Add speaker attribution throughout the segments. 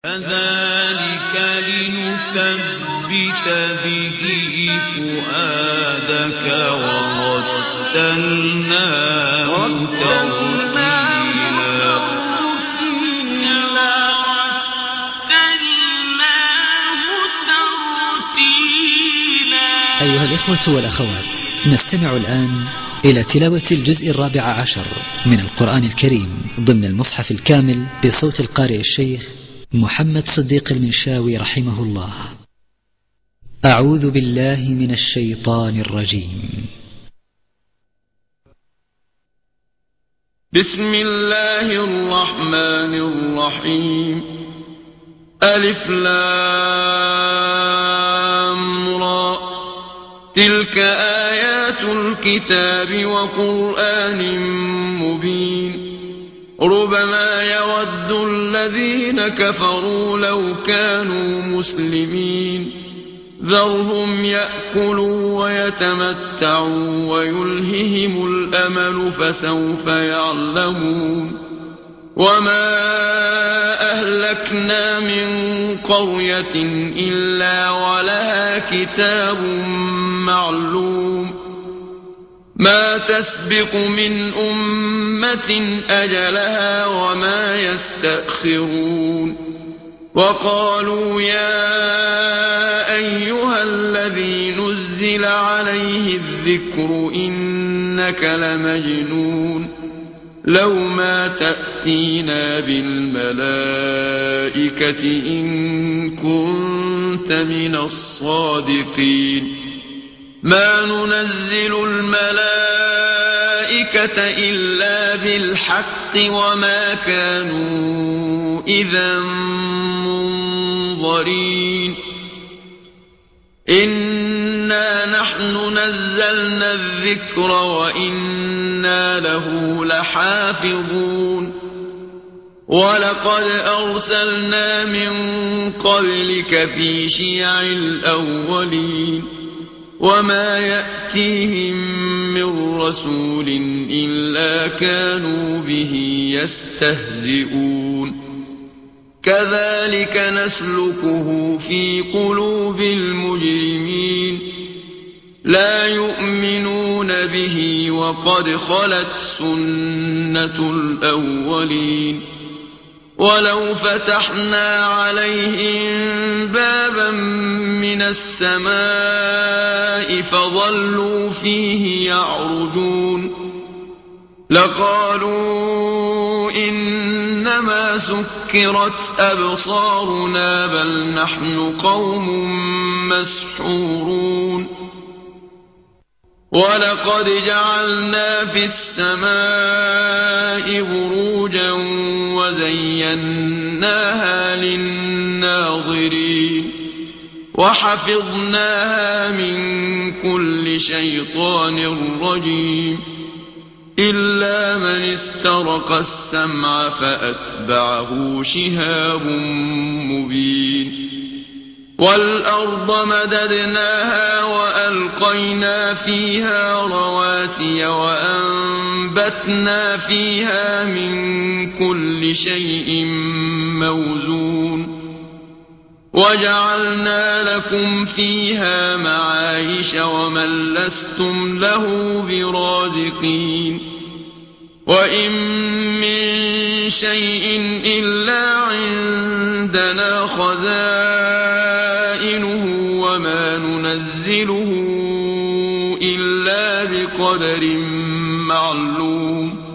Speaker 1: كذلك لنثبت به فؤادك ورتلناه ترتيلا.
Speaker 2: أيها الإخوة والأخوات، نستمع الآن إلى تلاوة الجزء 14 من القرآن الكريم ضمن المصحف الكامل بصوت القارئ الشيخ محمد صديق المنشاوي رحمه الله. أعوذ بالله من الشيطان الرجيم.
Speaker 1: بسم الله الرحمن الرحيم. ألف لام را. تلك آيات الكتاب وقرآن مبين. ربما يود الذين كفروا لو كانوا مسلمين. ذرهم يأكلوا ويتمتعوا ويلههم الأمل فسوف يعلمون. وما أهلكنا من قرية إلا ولها كتاب معلوم. ما تسبق من أمة أجلها وما يستأخرون. وقالوا يا أيها الذي نزل عليه الذكر إنك لمجنون. لو ما تأتينا بالملائكة إن كنت من الصادقين. ما ننزل الملائكة إلا بالحق وما كانوا إذا منظرين. إنا نحن نزلنا الذكر وإنا له لحافظون. ولقد أرسلنا من قبلك في شيع الأولين. وما يأتيهم من رسول إلا كانوا به يستهزئون. كذلك نسلكه في قلوب المجرمين. لا يؤمنون به وقد خلت سنة الأولين. ولو فتحنا عليهم بابا من السماء فظلوا فيه يعرجون لقالوا إنما سكرت أبصارنا بل نحن قوم مسحورون. ولقد جعلنا في السماء بروجا وزيناها للناظرين. وحفظناها من كل شيطان رجيم. إلا من استرق السمع فأتبعه شهاب مبين. والأرض مددناها وألقينا فيها رواسي وأنبتنا فيها من كل شيء موزون. وجعلنا لكم فيها معايش ومن لستم له برازقين. وإن من شيء إلا عندنا خزائنه وما ننزله إلا بقدر معلوم.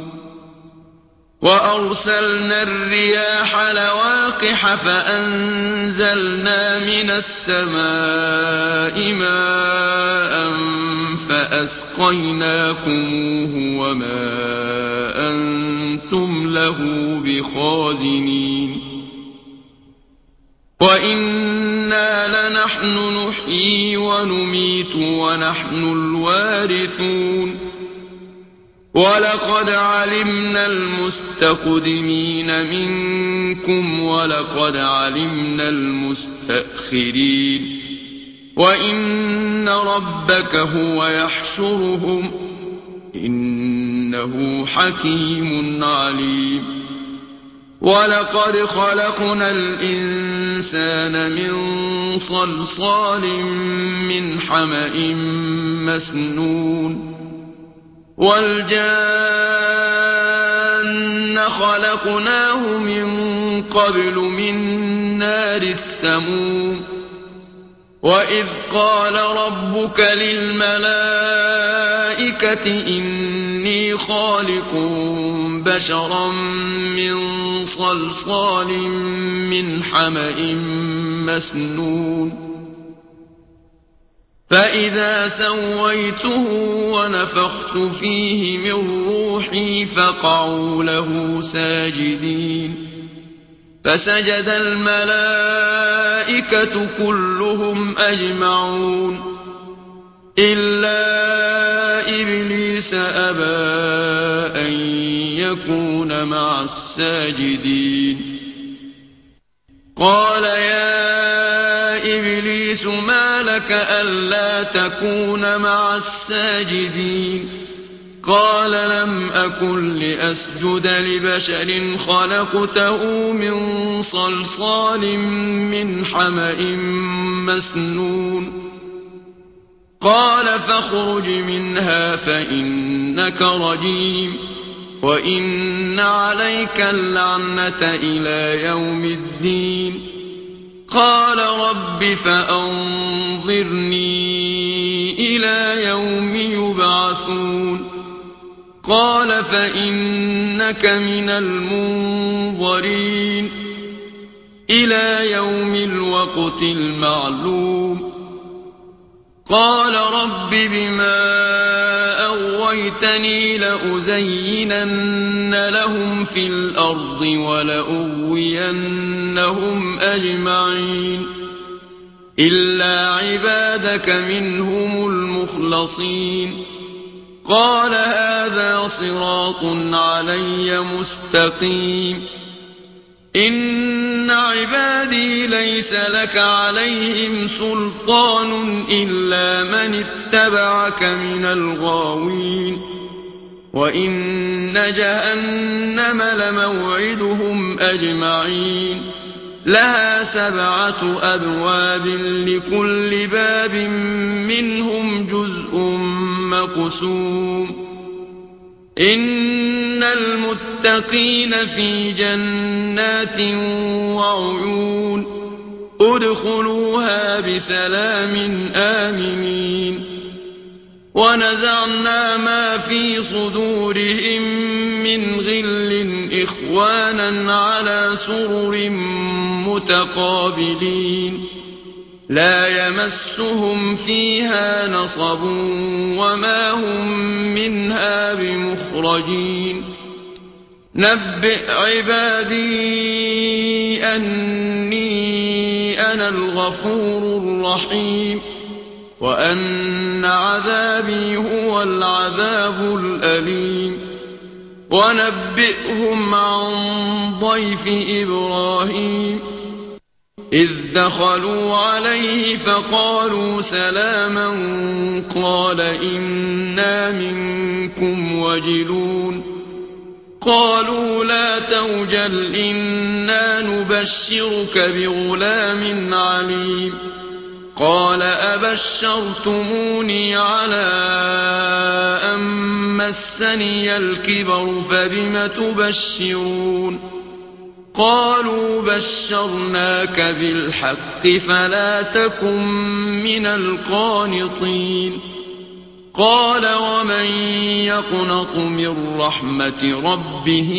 Speaker 1: وأرسلنا الرياح لواقح فأنزلنا من السماء ماء فأسقيناكموه وما أنتم له بخازنين. وإنا لنحن نحيي ونميت ونحن الوارثون. ولقد علمنا المستقدمين منكم ولقد علمنا المستأخرين. وإن ربك هو يحشرهم إنه حكيم عليم. ولقد خلقنا الإنسان من صلصال من حمأ مسنون والجان خلقناه من قبل من نار السموم وإذ قال ربك للملائكة إني خالق بشرا من صلصال من حمأ مسنون فإذا سويته ونفخت فيه من روحي فقعوا له ساجدين فسجد الملائكة كلهم أجمعون إلا إبليس أبى أن يكون مع الساجدين قال يا إبليس ما لك ألا تكون مع الساجدين قال لم أكن لأسجد لبشر خلقته من صلصال من حمأ مسنون قال فاخرج منها فإنك رجيم وإن عليك اللعنة إلى يوم الدين قال رب فأنظرني إلى يوم يبعثون قال فإنك من المنظرين إلى يوم الوقت المعلوم قال رب بما أغويتني لأزينن لهم في الأرض ولأغوينهم أجمعين إلا عبادك منهم المخلصين قال هذا صراط علي مستقيم إن عبادي ليس لك عليهم سلطان إلا من اتبعك من الغاوين وإن جهنم لموعدهم أجمعين لها 7 أبواب لكل باب منهم جزء مقسوم إن المتقين في جنات وعيون ادخلوها بسلام آمنين ونزعنا ما في صدورهم من غل إخوانا على سرر متقابلين لا يمسهم فيها نصب وما هم منها بمخرجين نبئ عبادي أني أنا الغفور الرحيم وأن عذابي هو العذاب الأليم ونبئهم عن ضيف إبراهيم إذ دخلوا عليه فقالوا سلاما قال إنا منكم وجلون قالوا لا توجل إنا نبشرك بغلام عليم قال أبشرتموني على أن مسني الكبر فبم تبشرون قالوا بشرناك بالحق فلا تكن من القانطين قال ومن يقنط من رحمة ربه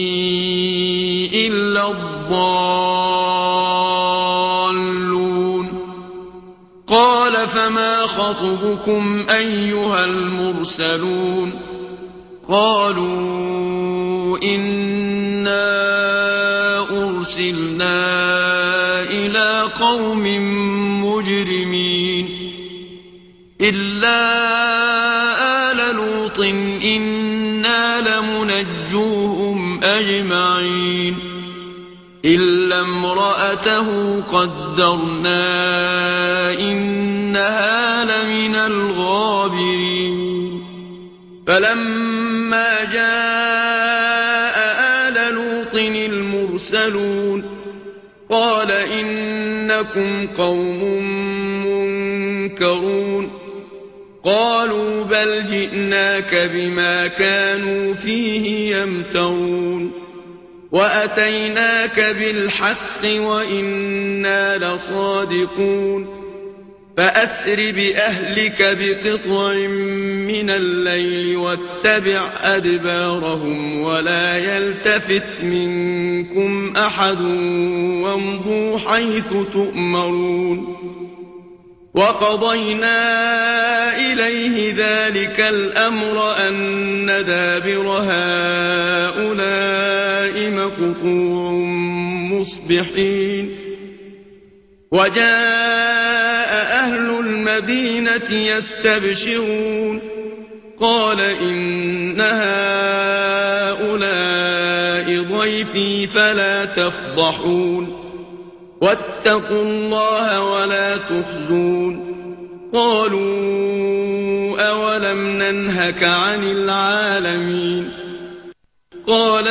Speaker 1: إلا الضالون قال فما خطبكم أيها المرسلون قالوا إنا أرسلنا إلى قوم مجرمين إلا آل لوط إنا لمنجوهم أجمعين إلا امرأته قدرنا إنها لمن الغابرين فلما جاء آل لوط المرسلون قال إنكم قوم منكرون قالوا بل جئناك بما كانوا فيه يمترون وأتيناك بالحق وإنا لصادقون فأسر بأهلك بقطع من الليل واتبع أدبارهم ولا يلتفت منكم أحد وامضوا حيث تؤمرون وقضينا إليه ذلك الأمر أن دابر هؤلاء مقطوع مصبحين وجاء أهل المدينة يستبشرون قال إن هؤلاء ضيفي فلا تفضحون واتقوا الله ولا تخزون قالوا أولم ننهك عن العالمين قال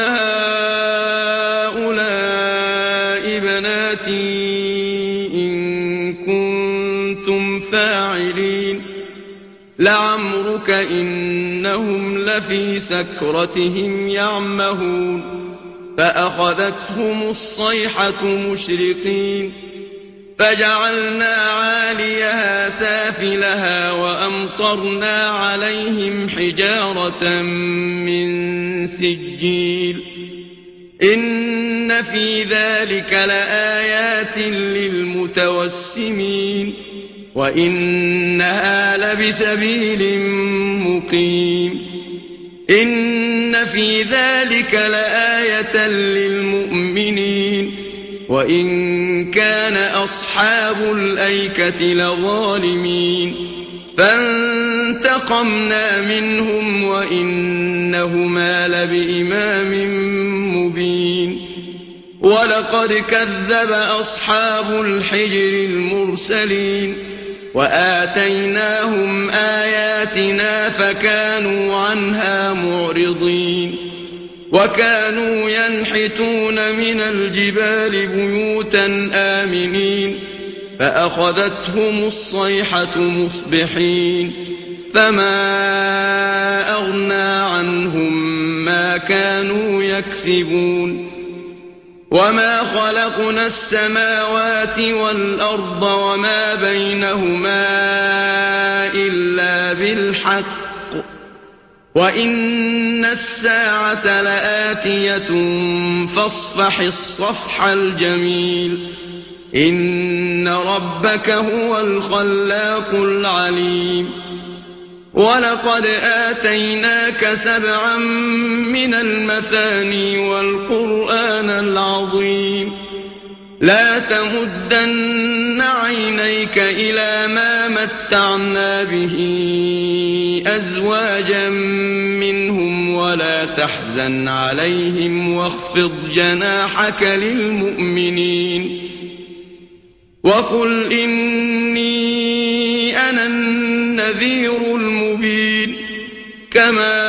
Speaker 1: هؤلاء بناتي إن كنتم فاعلين لعمرك إنهم لفي سكرتهم يعمهون فأخذتهم الصيحة مشرقين فجعلنا عاليها سافلها وأمطرنا عليهم حجارة من سجيل إن في ذلك لآيات للمتوسمين وإنها لبسبيل مقيم إن في ذلك لآية للمؤمنين وإن كان أصحاب الأيكة لظالمين فانتقمنا منهم وإنهما لبإمام مبين ولقد كذب أصحاب الحجر المرسلين وآتيناهم آياتنا فكانوا عنها معرضين وكانوا ينحتون من الجبال بيوتا آمنين فأخذتهم الصيحة مصبحين فما أغنى عنهم ما كانوا يكسبون وما خلقنا السماوات والأرض وما بينهما إلا بالحق وإن الساعة لآتية فاصفح الصفح الجميل إن ربك هو الخلاق العليم ولقد آتيناك 7 من المثاني والقرآن العظيم لا تمدن عينيك إلى ما متعنا به أزواجا منهم ولا تحزن عليهم واخفض جناحك للمؤمنين وقل إني أنا النذير المبين كما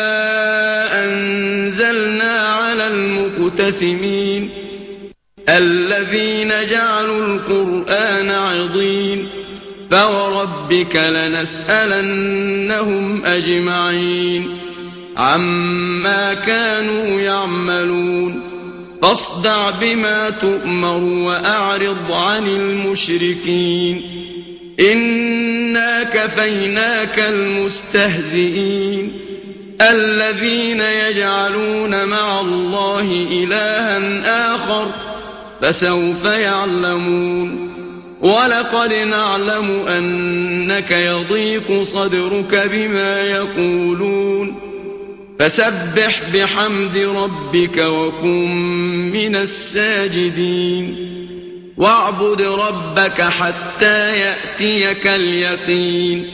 Speaker 1: أنزلنا على المقتسمين الذين جعلوا القرآن عضين فوربك لنسألنهم أجمعين عما كانوا يعملون فاصدع بما تؤمر وأعرض عن المشركين إنا كفيناك المستهزئين الذين يجعلون مع الله إلها آخر فسوف يعلمون ولقد نعلم أنك يضيق صدرك بما يقولون فسبح بحمد ربك وكن من الساجدين واعبد ربك حتى يأتيك اليقين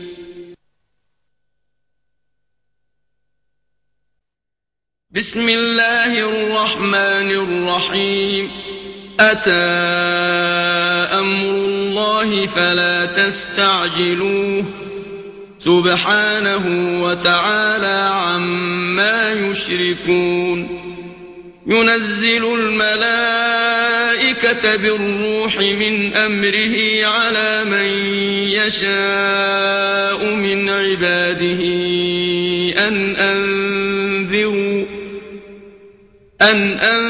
Speaker 1: بسم الله الرحمن الرحيم أتى أمر الله فلا تستعجلوه سبحانه وتعالى عما يشركون ينزل الملائكة بالروح من أمره على من يشاء من عباده أن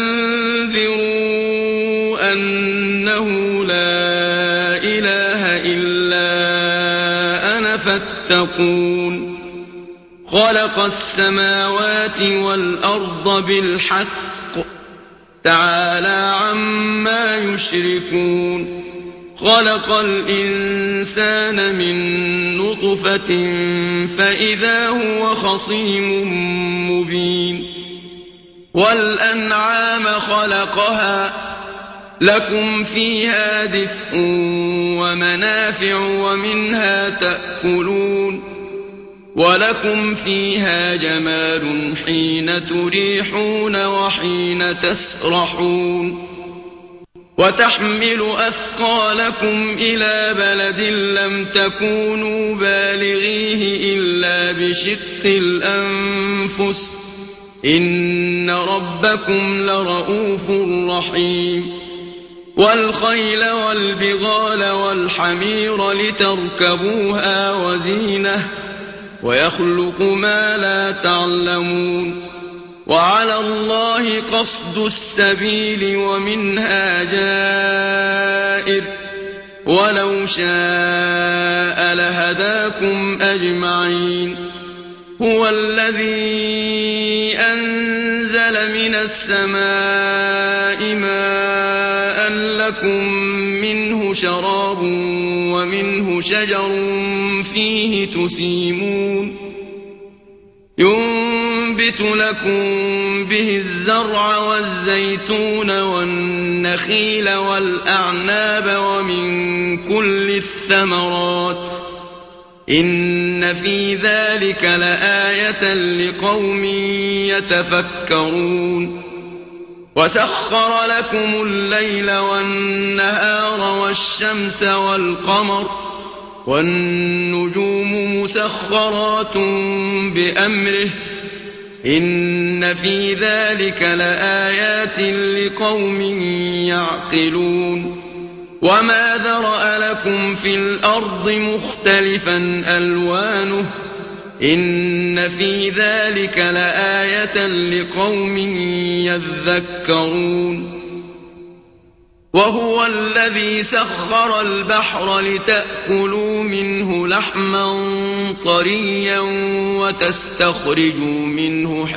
Speaker 1: أنذروا أنه لا إله إلا أنا فاتقون خلق السماوات والأرض بالحق تعالى عما يشركون خلق الإنسان من نطفة فإذا هو خصيم مبين والأنعام خلقها لكم فيها دفء ومنافع ومنها تأكلون ولكم فيها جمال حين تريحون وحين تسرحون وتحمل أثقالكم إلى بلد لم تكونوا بالغيه إلا بشق الأنفس إن ربكم لرؤوف رحيم والخيل والبغال والحمير لتركبوها وزينة ويخلق ما لا تعلمون وعلى الله قصد السبيل ومنها جائر ولو شاء لهداكم أجمعين هو الذي أنزل من السماء ماء لكم منه شراب ومنه شجر فيه تسيمون ينبت لكم به الزرع والزيتون والنخيل والأعناب ومن كل الثمرات إن في ذلك لآية لقوم يتفكرون وسخر لكم الليل والنهار والشمس والقمر والنجوم مسخرات بأمره إن في ذلك لآيات لقوم يعقلون وما ذرأ لكم في الأرض مختلفا ألوانه إن في ذلك لآية لقوم يذكرون وهو الذي سخر البحر لتأكلوا منه لحما طريا وتستخرجوا منه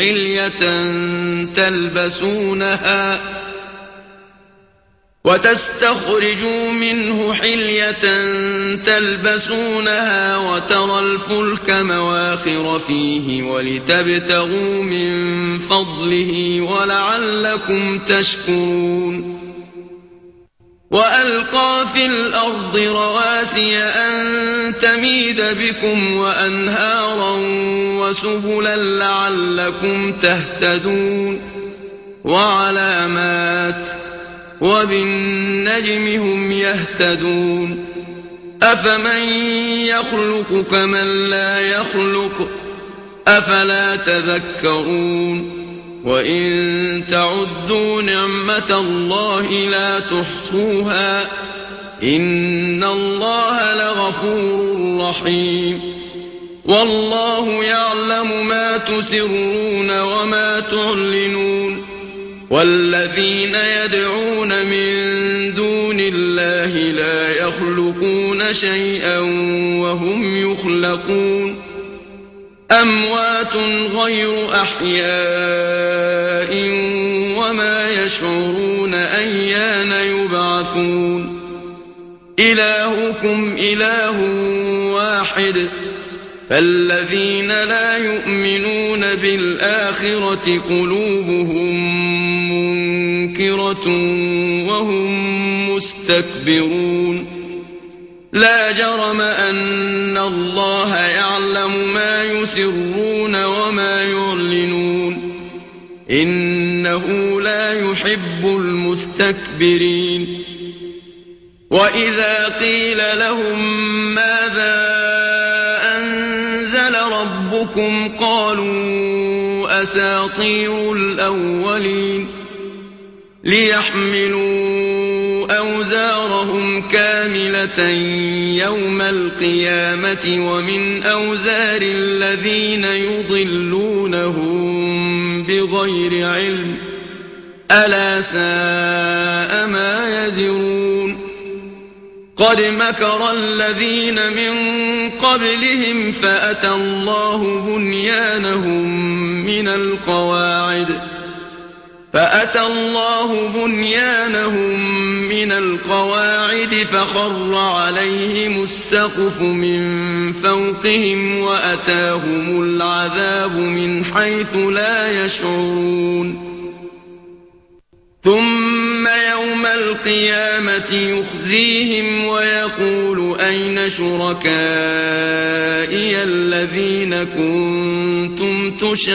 Speaker 1: حلية تلبسونها وترى الفلك مواخر فيه ولتبتغوا من فضله ولعلكم تشكرون وألقى في الأرض رواسي أن تميد بكم وأنهارا وسبلا لعلكم تهتدون وعلامات وبالنجم هم يهتدون أفمن يخلق كمن لا يخلق أفلا تذكرون وإن تعدوا نعمة الله لا تحصوها إن الله لغفور رحيم والله يعلم ما تسرون وما تعلنون والذين يدعون من دون الله لا يخلقون شيئا وهم يخلقون أموات غير أحياء وما يشعرون أيان يبعثون إلهكم إله واحد فالذين لا يؤمنون بالآخرة قلوبهم منكرة وهم مستكبرون لا جرم أن الله يعلم ما يسرون وما يعلنون إنه لا يحب المستكبرين وإذا قيل لهم ماذا أنزل ربكم قالوا أساطير الأولين ليحملوا أوزارهم كاملة يوم القيامة ومن أوزار الذين يضلونهم بغير علم ألا ساء ما يزرون قد مكر الذين من قبلهم فأتى الله بنيانهم من القواعد فخر عليهم السقف من فوقهم وأتاهم العذاب من حيث لا يشعرون ثم يوم القيامة يخزيهم ويقول أين شركائي الذين كنتم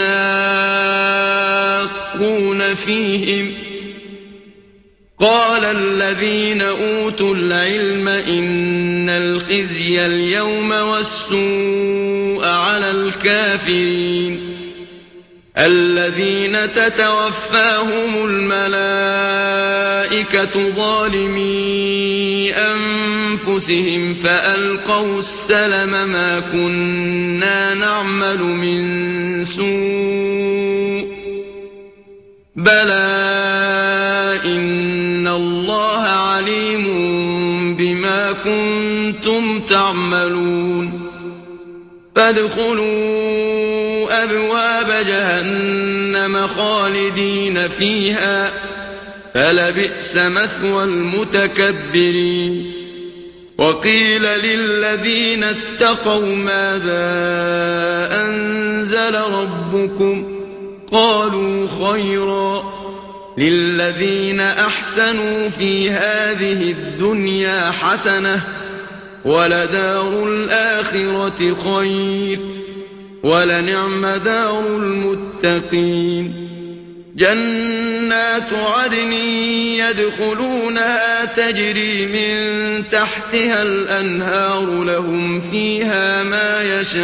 Speaker 1: تشاقون فيهم قال الذين أوتوا العلم إن الخزي اليوم والسوء على الكافرين الذين تتوفاهم الملائكة ظالمي أنفسهم فألقوا السلم ما كنا نعمل من سوء بلى إن الله عليم بما كنتم تعملون فادخلوا أبواب جهنم خالدين فيها فلبئس مثوى المتكبرين وقيل للذين اتقوا ماذا أنزل ربكم قالوا خيرا للذين أحسنوا في هذه الدنيا حسنة ولدار الآخرة خير ولنعم دار المتقين جنات عدن يدخلونها تجري من تحتها الأنهار لهم فيها ما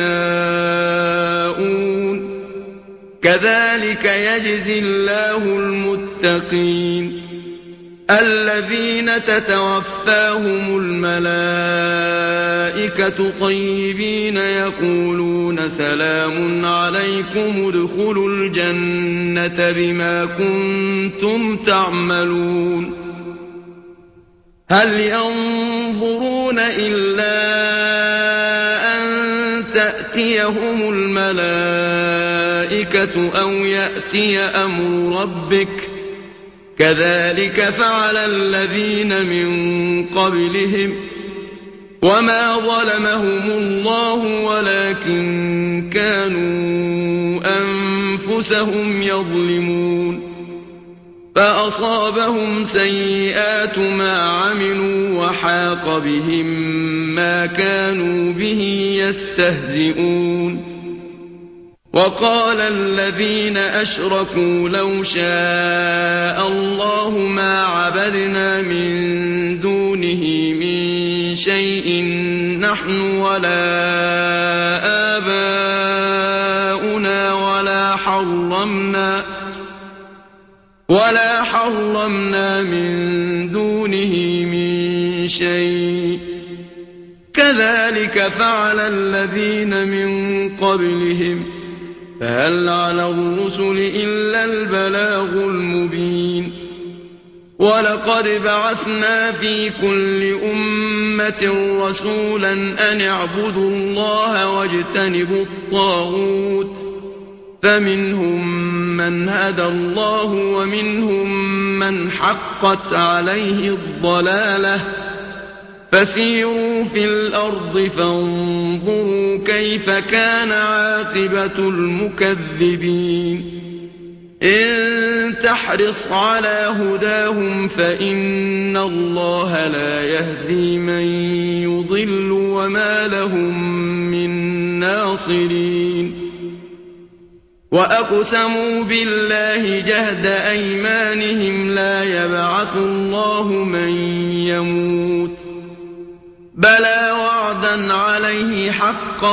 Speaker 1: يشاءون كذلك يجزي الله المتقين الذين تتوفاهم الملائكة طيبين يقولون سلام عليكم ادخلوا الجنة بما كنتم تعملون هل ينظرون إلا أن تأتيهم الملائكة أو يأتي أمر ربك كذلك فعل الذين من قبلهم وما ظلمهم الله ولكن كانوا أنفسهم يظلمون فأصابهم سيئات ما عملوا وحاق بهم ما كانوا به يستهزئون وقال الذين أشركوا لو شاء الله ما عبدنا من دونه من شيء نحن ولا آباؤنا ولا حرمنا من دونه من شيء كذلك فعل الذين من قبلهم فهل على الرسل إلا البلاغ المبين ولقد بعثنا في كل أمة رسولا أن اعبدوا الله واجتنبوا الطاغوت فمنهم من هدى الله ومنهم من حقت عليه الضلالة فسيروا في الأرض فانظروا كيف كان عاقبة المكذبين إن تحرص على هداهم فإن الله لا يهدي من يضل وما لهم من ناصرين وأقسموا بالله جهد أيمانهم لا يبعث الله من يموت بلى وعدا عليه حقا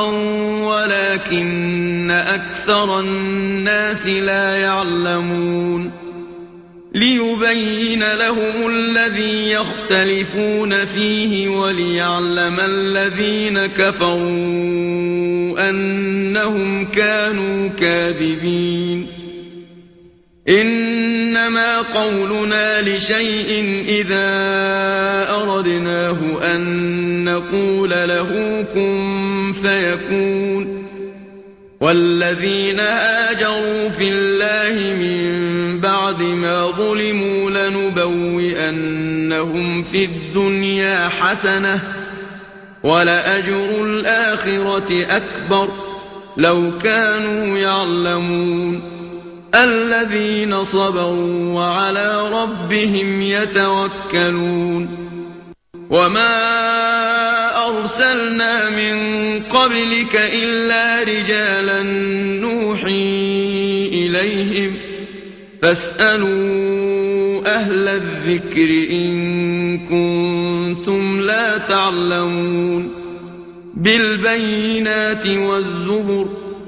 Speaker 1: ولكن أكثر الناس لا يعلمون ليبين لهم الذي يختلفون فيه وليعلم الذين كفروا أنهم كانوا كاذبين إنما قولنا لشيء إذا أردناه أن نقول له كن فيكون والذين هاجروا في الله من بعد ما ظلموا لنبوئنهم في الدنيا حسنة ولأجر الآخرة أكبر لو كانوا يعلمون الذين صبروا وعلى ربهم يتوكلون وما أرسلنا من قبلك إلا رجالا نوحي إليهم فاسألوا أهل الذكر إن كنتم لا تعلمون بالبينات والزبر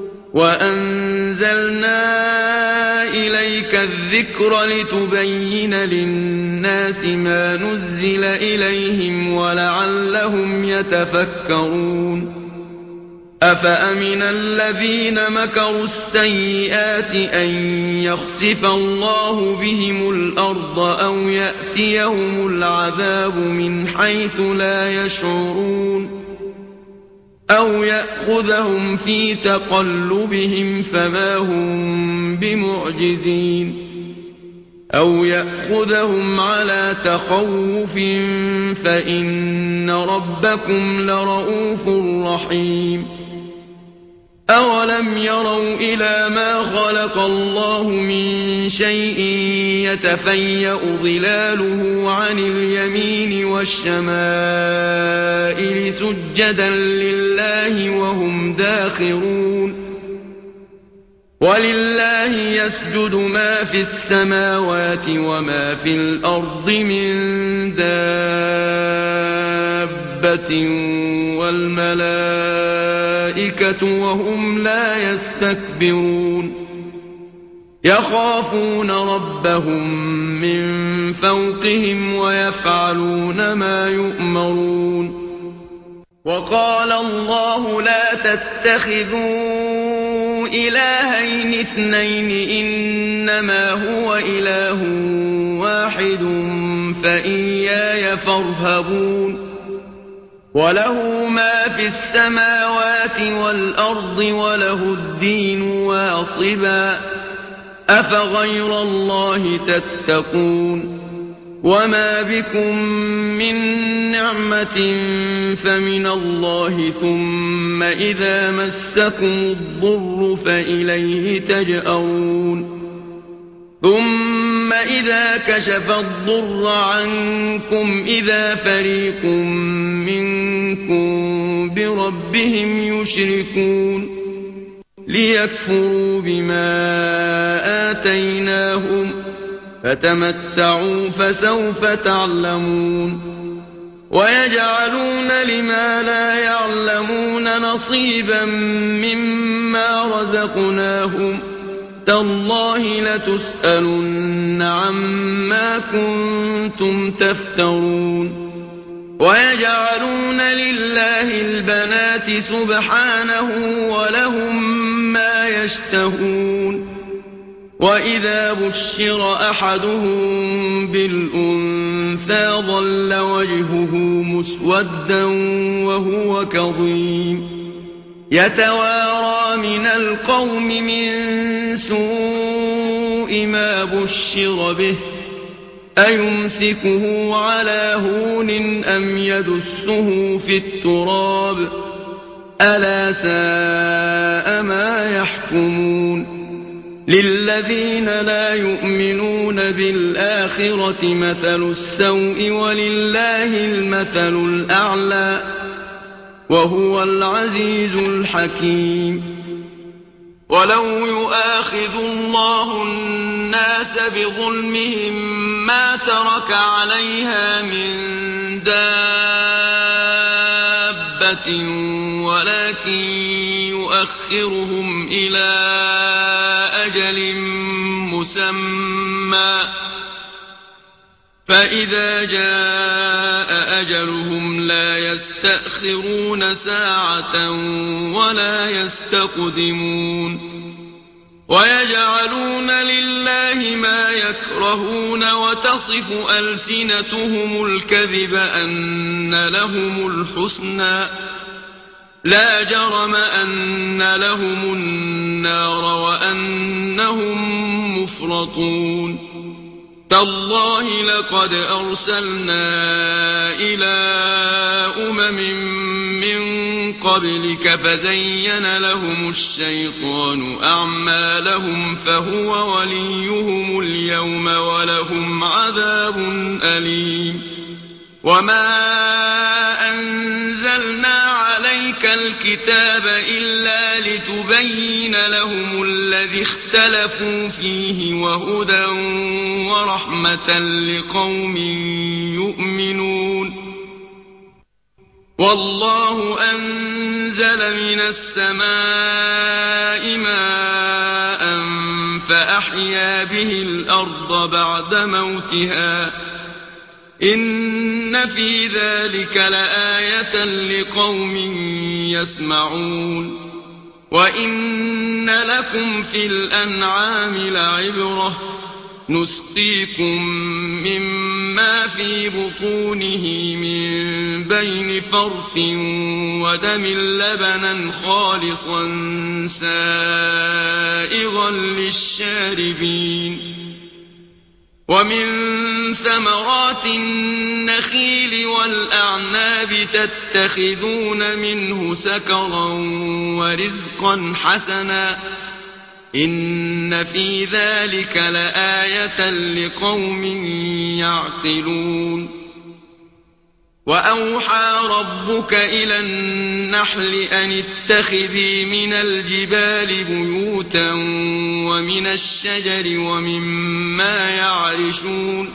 Speaker 1: وأنزلنا إليك الذكر لتبين للناس ما نزل إليهم ولعلهم يتفكرون أفأمن الذين مكروا السيئات أن يخسف الله بهم الأرض أو يأتيهم العذاب من حيث لا يشعرون أو يأخذهم في تقلبهم فما هم بمعجزين أو يأخذهم على تخوف فإن ربكم لرؤوف رحيم أولم يروا إلى ما خلق الله من شيء يتفيأ ظلاله عن اليمين والشمائل سجدا لله وهم داخرون ولله يسجد ما في السماوات وما في الأرض من دابة والملائكة وهم لا يستكبرون يخافون ربهم من فوقهم ويفعلون ما يؤمرون وقال الله لا تتخذوا إلهين اثنين إنما هو إله واحد فإياي فارهبون وله ما في السماوات والأرض وله الدين واصبا أفغير الله تتقون وما بكم من نعمة فمن الله ثم إذا مسكم الضر فإليه تجأرون ثم إذا كشف الضر عنكم إذا فريق منكم بربهم يشركون ليكفروا بما آتيناهم فتمتعوا فسوف تعلمون ويجعلون لما لا يعلمون نصيبا مما رزقناهم تالله لتسألن عما كنتم تفترون ويجعلون لله البنات سبحانه ولهم ما يشتهون وإذا بشر أحدهم بالأنثى ظل وجهه مسودا وهو كظيم يتوارى من القوم من سوء ما بشر به أيمسكه على هون أم يدسه في التراب ألا ساء ما يحكمون للذين لا يؤمنون بالآخرة مثل السوء ولله المثل الأعلى وهو العزيز الحكيم ولو يؤاخذ الله الناس بظلمهم ما ترك عليها من دابة ولكن يؤخرهم إلى أجل مسمى فإذا جاء أجلهم لا يستأخرون ساعة ولا يستقدمون ويجعلون لله ما يكرهون وتصف ألسنتهم الكذب أن لهم الحسنى لا جرم أن لهم النار وأنهم مفرطون تالله لقد أرسلنا إلى من قبلك فزين لهم الشيطان أعمالهم فهو وليهم اليوم ولهم عذاب أليم وما أنزلنا عليك الكتاب إلا لتبين لهم الذي اختلفوا فيه وهدى ورحمة لقوم يؤمنون والله أنزل من السماء ماء فأحيا به الأرض بعد موتها إن في ذلك لآية لقوم يسمعون وإن لكم في الأنعام لعبرة نسقيكم مما في بطونه من بين فرث ودم لبنا خالصا سائغا للشاربين ومن ثمرات النخيل والأعناب تتخذون منه سكرا ورزقا حسنا إن في ذلك لآية لقوم يعقلون وأوحى ربك إلى النحل أن اتخذي من الجبال بيوتا ومن الشجر ومما يعرشون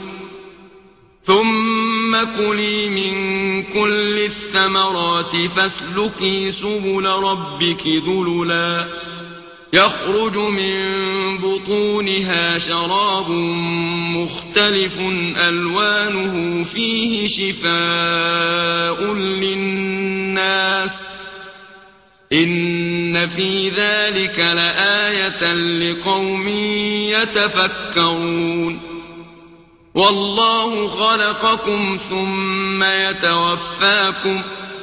Speaker 1: ثم كلي من كل الثمرات فاسلكي سبل ربك ذللا يخرج من بطونها شراب مختلف ألوانه فيه شفاء للناس إن في ذلك لآية لقوم يتفكرون والله خلقكم ثم يتوفاكم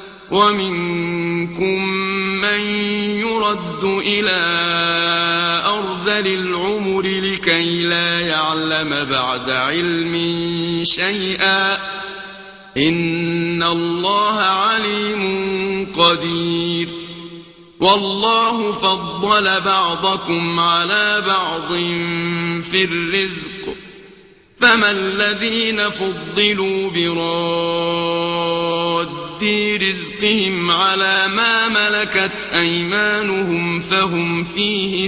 Speaker 1: ومنكم من يرد إلى أرذل العمر لكي لا يعلم بعد علم شيئا إن الله عليم قدير والله فضل بعضكم على بعض في الرزق فما الذين فضلوا براد رزقهم على ما ملكت أيمانهم فهم فيه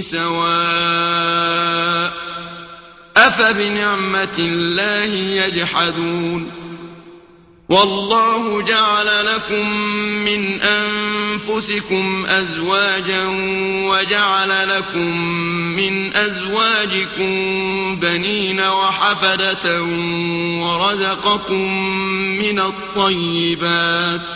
Speaker 1: سواء أفبنعمة الله يجحدون والله جعل لكم من أنفسكم أزواجا وجعل لكم من أزواجكم بنين وحفدة ورزقكم من الطيبات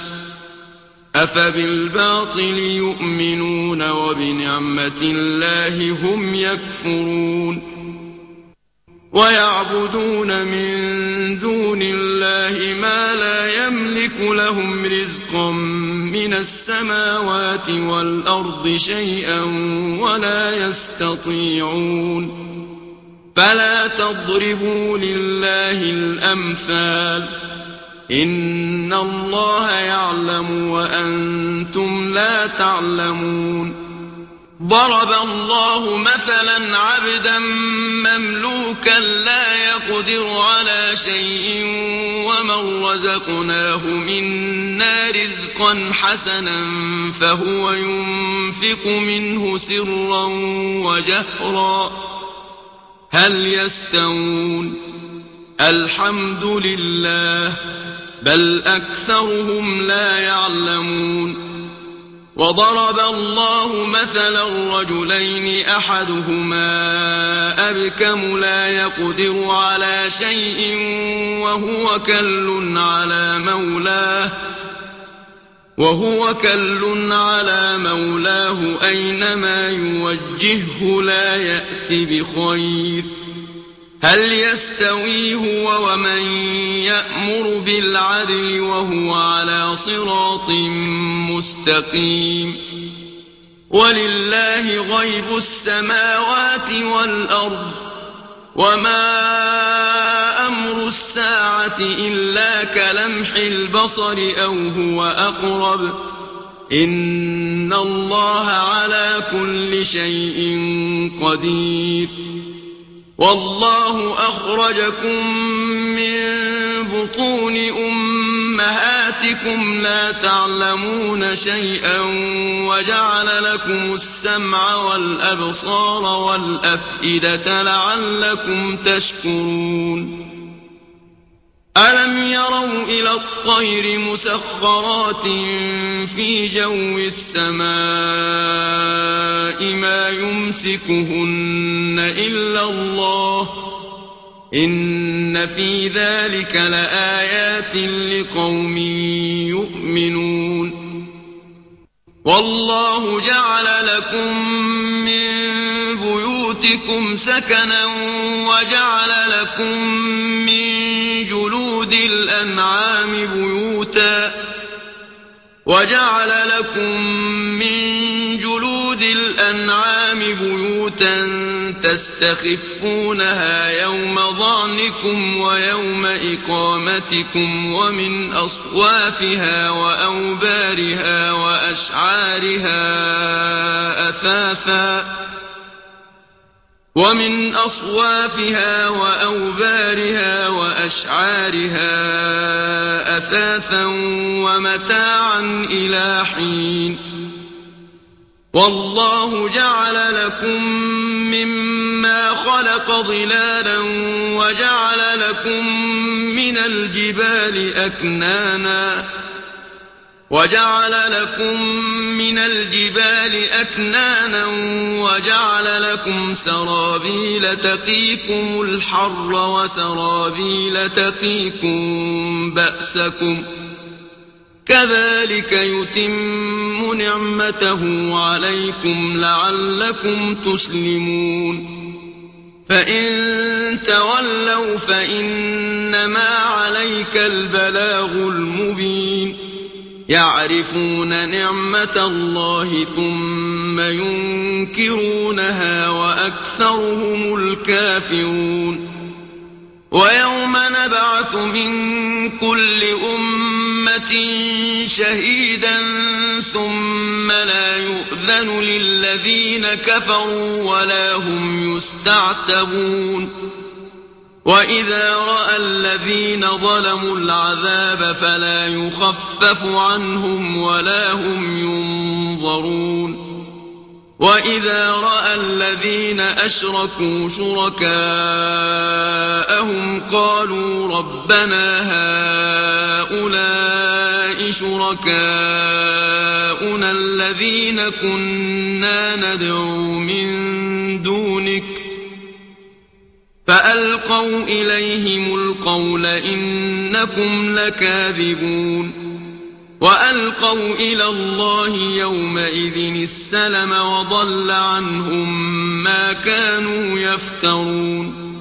Speaker 1: أفبالباطل يؤمنون وبنعمة الله هم يكفرون ويعبدون من دون الله ما لا يملك لهم رزقا من السماوات والأرض شيئا ولا يستطيعون فلا تضربوا لله الأمثال إن الله يعلم وأنتم لا تعلمون ضرب الله مثلا عبدا مملوكا لا يقدر على شيء ومن رزقناه منا رزقا حسنا فهو ينفق منه سرا وجهرا هل يستوون الحمد لله بل أكثرهم لا يعلمون وضرب الله مثلا رجلين أحدهما أبكم لا يقدر على شيء وهو كل على مولاه أينما يوجهه لا يأت بخير هل يستوي هو ومن يأمر بالعدل وهو على صراط مستقيم ولله غيب السماوات والأرض وما أمر الساعة إلا كلمح البصر أو هو أقرب إن الله على كل شيء قدير والله أخرجكم من بطون أمهاتكم لا تعلمون شيئا وجعل لكم السمع والأبصار والأفئدة لعلكم تشكرون ألم يروا إلى الطير مسخرات في جو السماء ما يمسكهن إلا الله إن في ذلك لآيات لقوم يؤمنون والله جعل لكم من بيوتكم سكنا وجعل لكم من جلود الأنعام بيوتا تستخفونها يوم ظعنكم ويوم إقامتكم ومن أصوافها وأوبارها وأشعارها أثاثا ومتاعا إلى حين والله جعل لكم مما خلق ظلالا وجعل لكم من الجبال أكنانا وجعل لكم سرابيل تقيكم الحر وسرابيل تقيكم بأسكم كذلك يتم نعمته عليكم لعلكم تسلمون فإن تولوا فإنما عليك البلاغ المبين يعرفون نعمة الله ثم ينكرونها وأكثرهم الكافرون ويوم نبعث من كل أمة شهيدا ثم لا يؤذن للذين كفروا ولا هم يستعتبون وإذا رأى الذين ظلموا العذاب فلا يخفف عنهم ولا هم ينظرون وإذا رأى الذين أشركوا شركاءهم قالوا ربنا هؤلاء شركاؤنا الذين كنا ندعو من دونك فألقوا إليهم القول إنكم لكاذبون وألقوا إلى الله يومئذ السلم وضل عنهم ما كانوا يفترون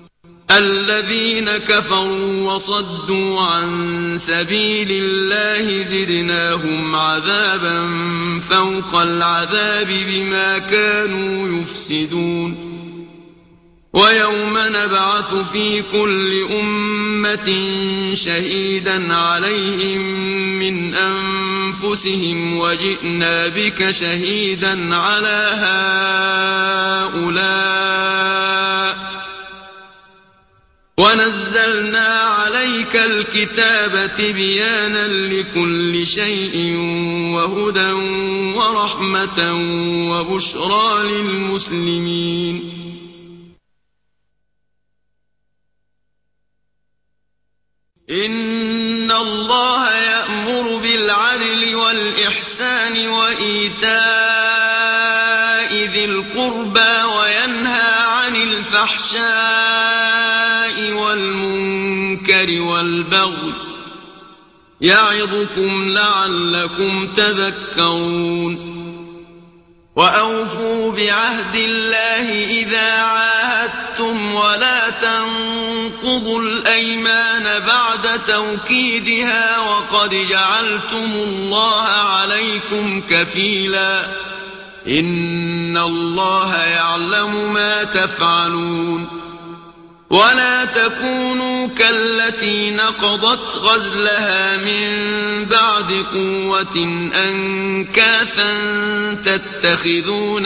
Speaker 1: الذين كفروا وصدوا عن سبيل الله زدناهم عذابا فوق العذاب بما كانوا يفسدون ويوم نبعث في كل أمة شهيدا عليهم من أنفسهم وجئنا بك شهيدا على هؤلاء ونزلنا عليك الكتاب تبيانا لكل شيء وهدى ورحمة وبشرى للمسلمين إن الله يأمر بالعدل والإحسان والإحسان وإيتاء ذي القربى وينهى عن الفحشاء والمنكر والبغي يعظكم لعلكم تذكرون وأوفوا بعهد الله إذا عاهدتم ولا تنقضوا الأيمان بعد توكيدها وقد جعلتم الله عليكم كفيلا إن الله يعلم ما تفعلون ولا تكونوا كالتي نقضت غزلها من بعد قوة أنكاثا تتخذون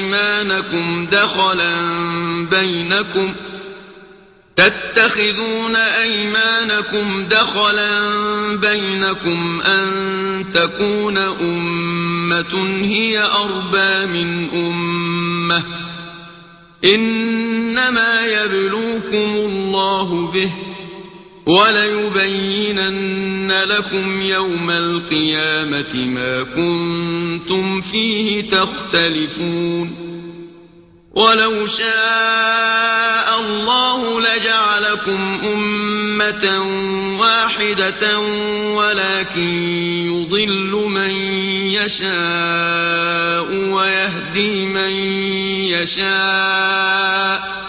Speaker 1: أيمانكم دخلا بينكم أن تكون أمة هي أربى من أمة إنما يبلوكم الله به وليبينن لكم يوم القيامة ما كنتم فيه تختلفون ولو شاء الله لجعلكم أمة واحدة ولكن يضل من يشاء ويهدي من يشاء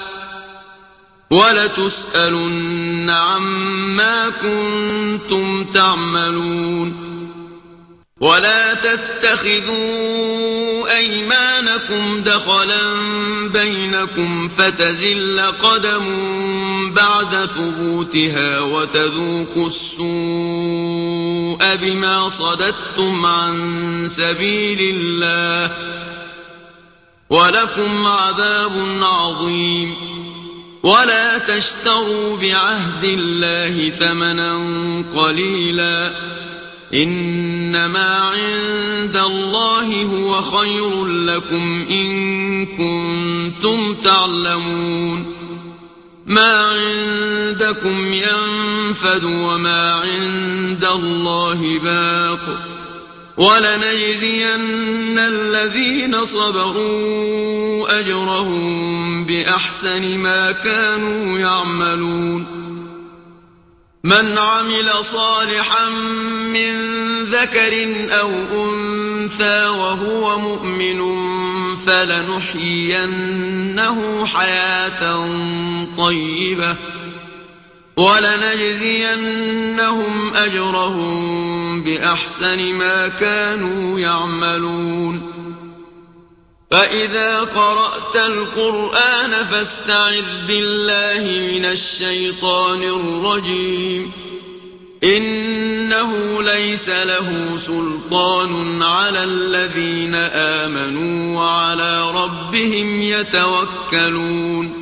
Speaker 1: ولتسألن عما كنتم تعملون ولا تتخذوا أيمانكم دخلا بينكم فتزل قدم بعد ثبوتها وتذوقوا السوء بما صددتم عن سبيل الله ولكم عذاب عظيم ولا تشتروا بعهد الله ثمنا قليلا إنما عند الله هو خير لكم إن كنتم تعلمون ما عندكم ينفد وما عند الله باق ولنجزين الذين صبروا أجرهم بأحسن ما كانوا يعملون من عمل صالحا من ذكر أو أنثى وهو مؤمن فلنحيينه حياة طيبة ولنجزينهم أجرهم بأحسن ما كانوا يعملون فإذا قرأت القرآن فاستعذ بالله من الشيطان الرجيم إنه ليس له سلطان على الذين آمنوا وعلى ربهم يتوكلون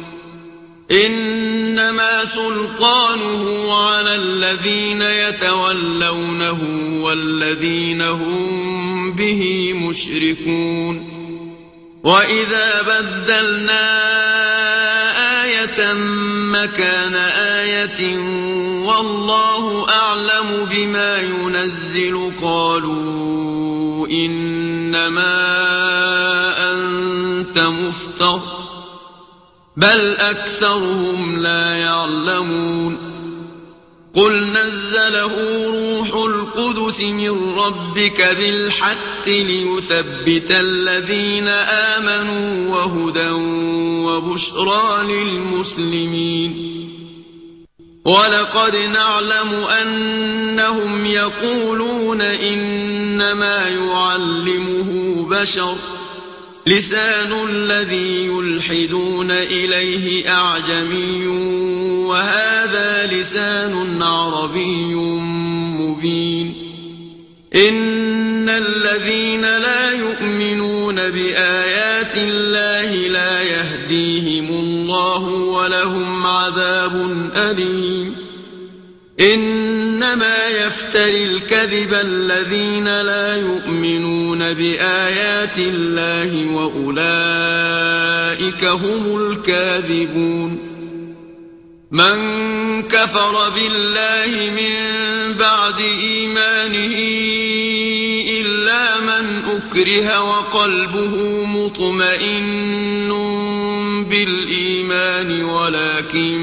Speaker 1: إنما سلطانه على الذين يتولونه والذين هم به مشركون وإذا بدلنا آية مكان آية والله أعلم بما ينزل قالوا إنما أنت مفتر بل أكثرهم لا يعلمون قل نزله روح القدس من ربك بالحق ليثبت الذين آمنوا وهدى وبشرى للمسلمين ولقد نعلم أنهم يقولون إنما يعلمه بشر لسان الذي يلحدون إليه أعجمي وهذا لسان عربي مبين إن الذين لا يؤمنون بآيات الله لا يهديهم الله ولهم عذاب أليم إنما يفتري الكذب الذين لا يؤمنون بآيات الله وأولئك هم الكاذبون من كفر بالله من بعد إيمانه إلا أكره وقلبه مطمئن بالإيمان ولكن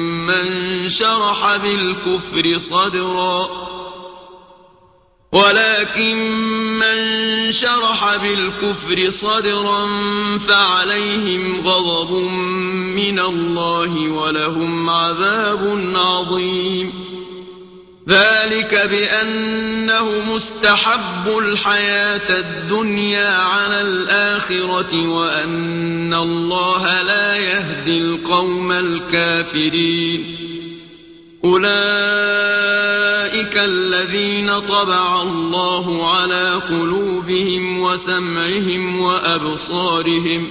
Speaker 1: من شرح بالكفر صدرا فعليهم غضب من الله ولهم عذاب عظيم. ذلك بأنه مستحب الحياة الدنيا على الآخرة وأن الله لا يهدي القوم الكافرين. أولئك الذين طبع الله على قلوبهم وسمعهم وأبصارهم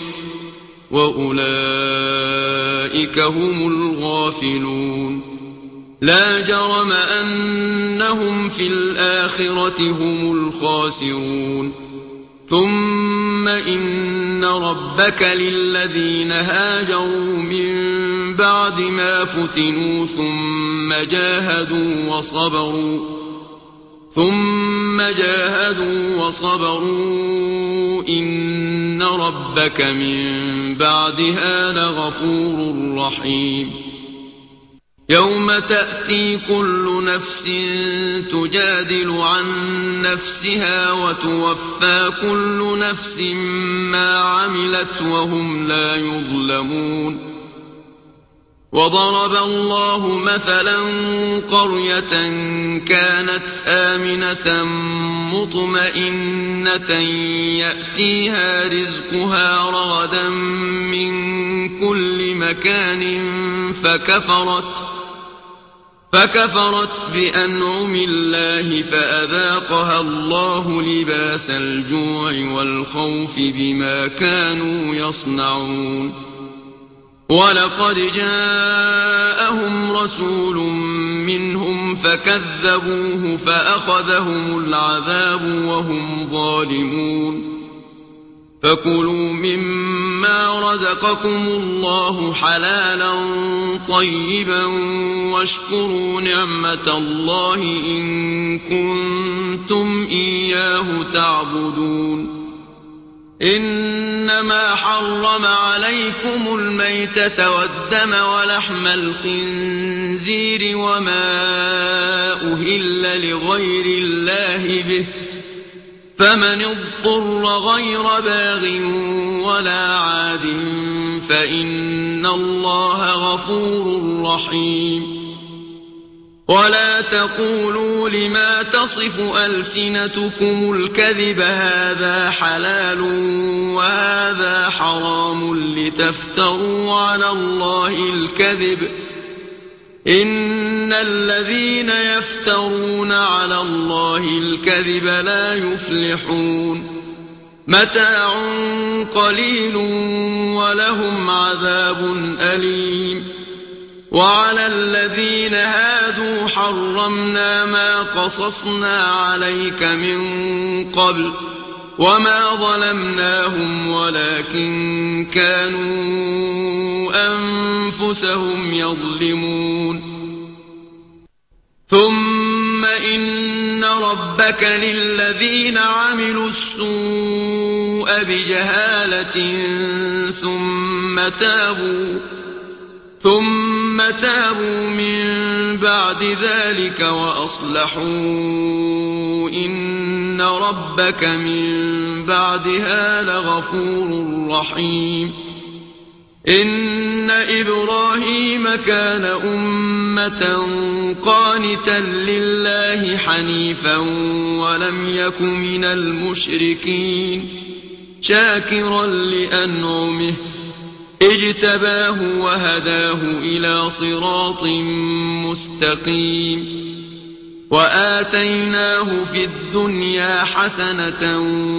Speaker 1: وأولئك هم الغافلون. لا جرم أنهم في الآخرة هم الخاسرون. ثم إن ربك للذين هاجروا من بعد ما فتنوا ثم جاهدوا وصبروا إن ربك من بعدها لغفور رحيم. يوم تأتي كل نفس تجادل عن نفسها وتوفى كل نفس ما عملت وهم لا يظلمون. وضرب الله مثلا قرية كانت آمنة مطمئنة يأتيها رزقها رغدا من كل مكان فكفرت بأنعم الله فأذاقها الله لباس الجوع والخوف بما كانوا يصنعون. ولقد جاءهم رسول منهم فكذبوه فأخذهم العذاب وهم ظالمون. فكلوا مما رزقكم الله حلالا طيبا واشكروا نعمة الله إن كنتم إياه تعبدون. إنما حرم عليكم الميتة والدم ولحم الخنزير وما أهل لغير الله به فمن اضطر غير باغ ولا عاد فإن الله غفور رحيم. ولا تقولوا لما تصف ألسنتكم الكذب هذا حلال وهذا حرام لتفتروا على الله الكذب إن الذين يفترون على الله الكذب لا يفلحون. متاع قليل ولهم عذاب أليم. وعلى الذين هادوا حرمنا ما قصصنا عليك من قبل وما ظلمناهم ولكن كانوا أنفسهم يظلمون. ثم إن ربك للذين عملوا السوء بجهالة ثم تابوا من بعد ذلك وأصلحوا إن ربك من بعدها لغفور رحيم. إن إبراهيم كان أمة قانتا لله حنيفا ولم يك من المشركين شاكرا لأنعمه اجتباه وهداه إلى صراط مستقيم. وآتيناه في الدنيا حسنة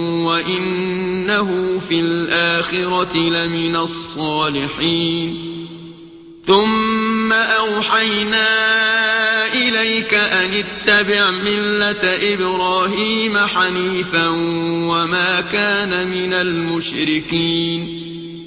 Speaker 1: وإنه في الآخرة لمن الصالحين. ثم أوحينا إليك أن اتبع ملة إبراهيم حنيفا وما كان من المشركين.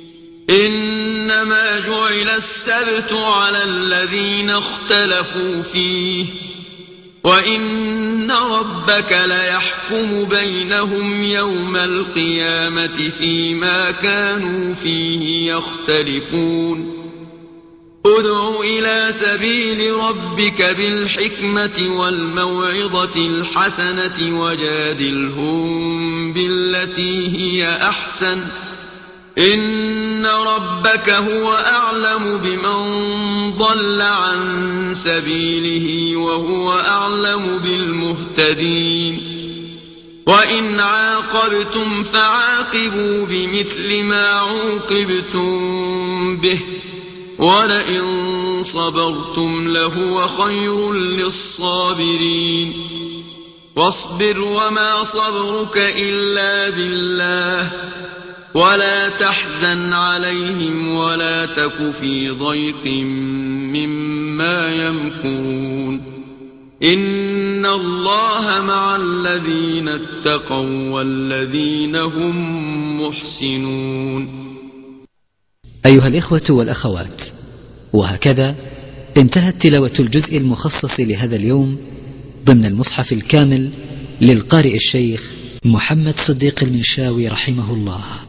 Speaker 1: إنما جعل السبت على الذين اختلفوا فيه وإن ربك ليحكم بينهم يوم القيامة فيما كانوا فيه يختلفون ادع إلى سبيل ربك بالحكمة والموعظة الحسنة وجادلهم بالتي هي أحسن إن ربك هو أعلم بمن ضل عن سبيله وهو أعلم بالمهتدين وإن عاقبتم فعاقبوا بمثل ما عوقبتم به ولئن صبرتم لهو خير للصابرين واصبر وما صبرك إلا بالله ولا تحزن عليهم ولا تك في ضيق مما يمكرون إن الله مع الذين اتقوا والذين هم محسنون.
Speaker 2: أيها الإخوة والأخوات، وهكذا انتهت تلاوة الجزء المخصص لهذا اليوم ضمن المصحف الكامل للقارئ الشيخ محمد صديق المنشاوي رحمه الله.